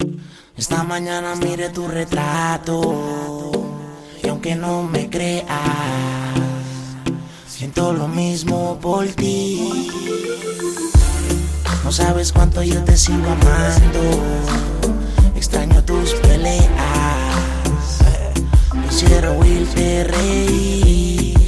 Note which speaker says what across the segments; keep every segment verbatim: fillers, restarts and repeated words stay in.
Speaker 1: Esta mañana miré tu retrato y aunque no me creas, siento lo mismo por ti. No sabes cuánto yo te sigo amando, extraño tus peleas, quisiera oírte reír,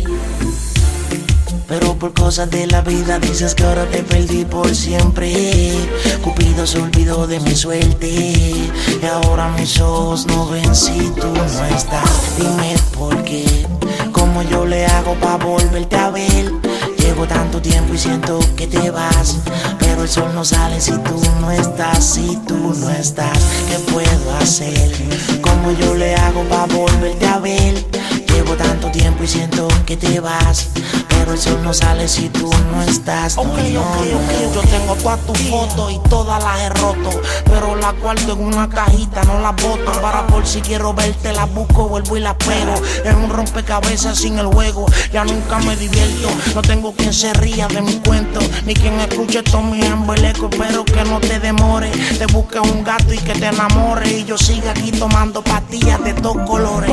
Speaker 1: pero por cosas de la vida dices que ahora te perdí por siempre. Cupido se olvidó de mi suerte y ahora mis ojos no ven si tú no estás. Dime por qué, cómo yo le hago pa' volverte a ver. Llevo tanto tiempo y siento que te vas, pero el sol no sale si tú no estás, si tú no estás. ¿Qué puedo hacer? ¿Cómo yo le hago pa' volverte a ver? Llevo tanto tiempo y siento que te vas, pero el sol no sale si tú no estás. No,
Speaker 2: Ok,
Speaker 1: no,
Speaker 2: ok, ok,
Speaker 1: no.
Speaker 2: yo tengo todas tus fotos y todas las he roto, pero las guardo en una cajita, no las boto. Para por si quiero verte las busco, vuelvo y las pego. Es un rompecabezas sin el juego, ya nunca me divierto. No tengo quien se ría de mi cuento, ni quien escuche todos mis embelecos. Espero que no te demore, te busques un gato y que te enamore, y yo siga aquí tomando pastillas de todos colores.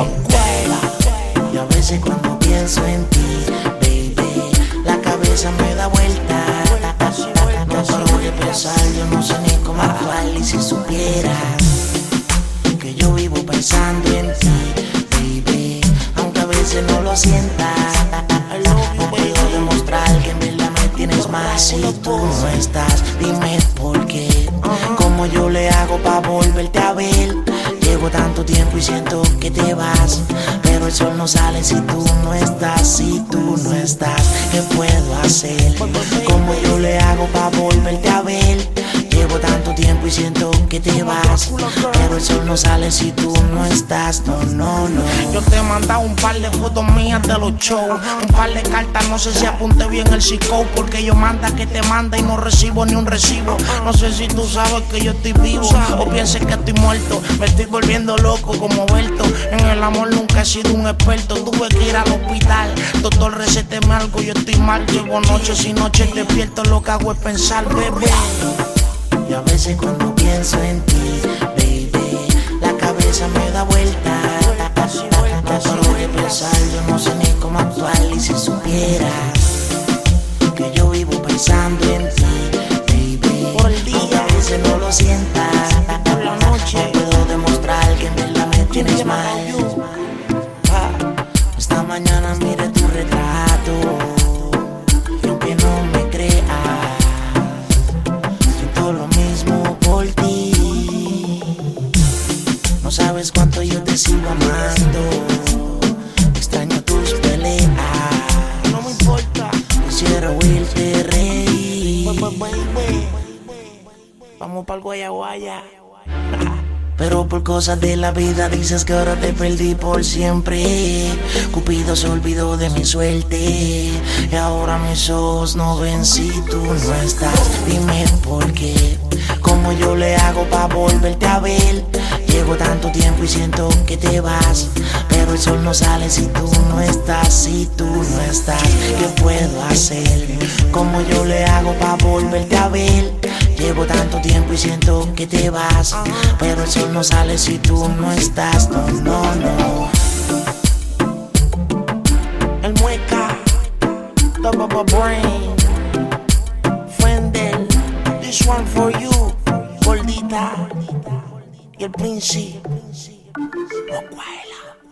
Speaker 1: Y a veces cuando pienso en ti, baby, la cabeza me da vuelta. No paro de pensar, yo no sé ni cómo actuar. Y si supieras que yo vivo pensando en ti, baby, aunque a veces no lo sientas, no puedo demostrar que en verdad me tienes más si tú no estás. Dime por qué, cómo yo le hago pa' volverte a ver. Llevo tanto tiempo y siento que te vas, pero el sol no sale si tú no estás, si tú no estás. ¿Qué puedo hacer? ¿Cómo yo le hago pa' volverte a ver? Llevo tanto tiempo y siento que te vas, pero el sol no sale si tú no estás. No, no, no.
Speaker 2: Yo te he mandado un par de fotos mías de los shows, un par de cartas, no sé si apunté bien el psico, porque yo manda que te manda y no recibo ni un recibo. No sé si tú sabes que yo estoy vivo o pienses que estoy muerto. Me estoy volviendo loco como Berto, en el amor nunca he sido un experto. Tuve que ir al hospital, doctor recéteme algo, yo estoy mal. Llevo noches y noches despierto, lo que hago es pensar, bebé.
Speaker 1: Y a veces cuando pienso en ti, baby, la cabeza me da vuelta. No paro de pensar, yo no sé ni cómo actuar. Y si supieras que yo vivo pensando en ti, baby,
Speaker 2: Por el día,
Speaker 1: aunque a veces no lo sientas,
Speaker 2: por la noche,
Speaker 1: no puedo demostrar que en verdad me tienes mal. Esta mañana miré tu retrato y aunque no me creas, siento lo mismo por ti. No sabes cuánto yo te sigo amando, extraño tus peleas,
Speaker 2: no me importa.
Speaker 1: quisiera oírte reír,
Speaker 2: Vamos pa'l Guayaguaya.
Speaker 1: pero por cosas de la vida dices que ahora te perdí por siempre. Cupido se olvidó de mi suerte y ahora mis ojos no ven si tú no estás. Dime por qué, cómo yo le hago pa' volverte a ver. Llevo tanto tiempo y siento que te vas, pero el sol no sale si tú no estás, si tú no estás. ¿Qué puedo hacer? ¿Cómo yo le hago pa' volverte a ver? Llevo tanto tiempo y siento que te vas, pero el sol no sale si tú no estás. No, no, no.
Speaker 2: El Mueca, Top of a Brain, Fender, this one for you, Gordita, y el Príncipe, Rockwell.